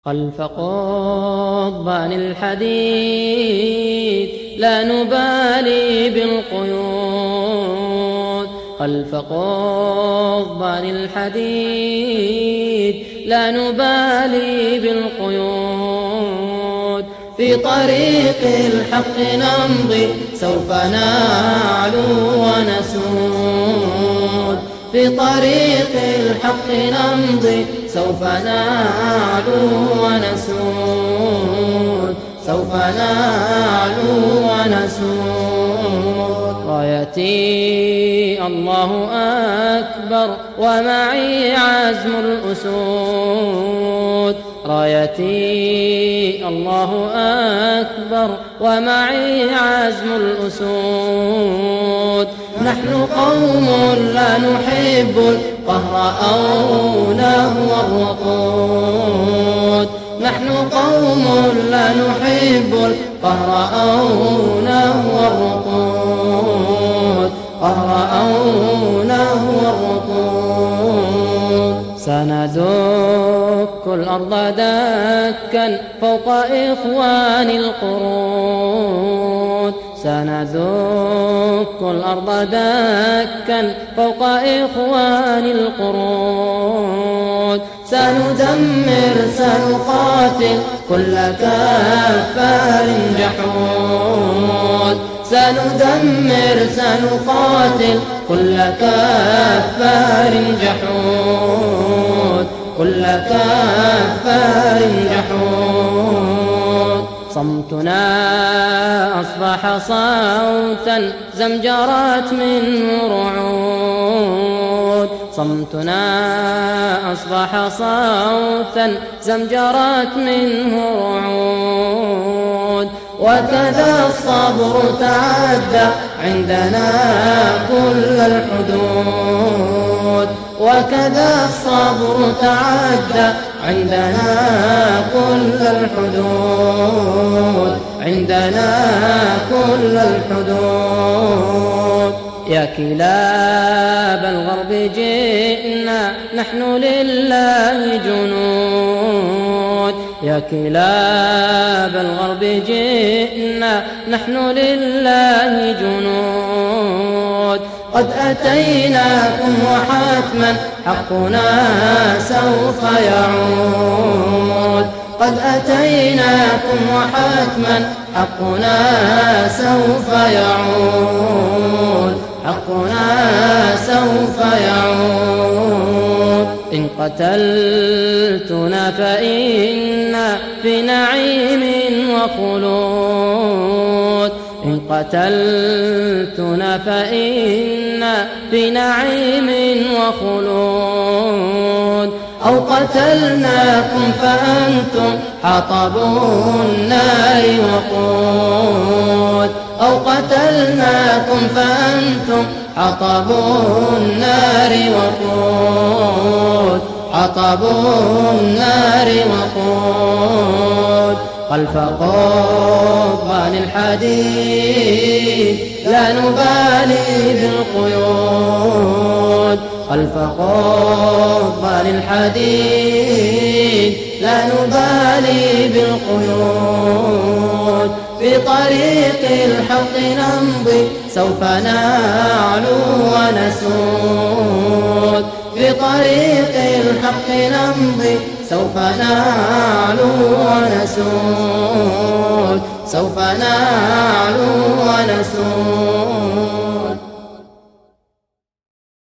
خلف قضبان الحديد لا نبالي بالقيود. خلف قضبان الحديد لا نبالي بالقيود. في طريق الحق نمضي سوف نعلو ونسود. في طريق الحق نمضي سوف نعلو ونسود. سوف نعلو ونسود. رايتي الله أكبر ومعي عزم الأسود. رايتي الله أكبر ومعي عزم الأسود. نحن قوم لا نحب القهر أو نهو الرقود. نحن قوم لا نحب القهر أو نهو الرقود. قهر أو نهو الرقود. سندك الأرض دكا فوق إخوان القرود. سندك الأرض دكا فوق إخوان القرود. سندمر سنقاتل كل كفار جحود. سندمر سنقاتل كل كفار جحود. كل كفار جحود. صمتنا أصبح صوتا زمجرت منه رعود. صمتنا أصبح صوتا زمجرت منه رعود. وكذا الصبر تعدى عندنا كل الحدود. وكذا الصبر تعدى عندنا كل الحدود. عندنا كل الحدود. يا كلاب الغرب جئنا نحن لله جنود. يا كلاب الغرب جئنا نحن لله جنود. قد أتيناكم وحتما حقنا سوف يعود. قد أتيناكم وحتما حقنا سوف يعود. حقنا سوف يعود. إن قتلتنا فإنا في نعيم وخلود. إن قتلتنا فإنا في نعيم وخلود. أو قتلناكم فأنتم حطب النار وقود. أو قتلناكم فأنتم حطب النار وقود. حطب النار وقود. خلف قضبان الحديد لا نبالي بالقيود. خلف قضبان الحديد لا نبالي بالقيود. في طريق الحق نمضي سوف نعلو ونسود. في طريق الحق نمضي سوف نعلو ونسود. سوف نعلو ونسود.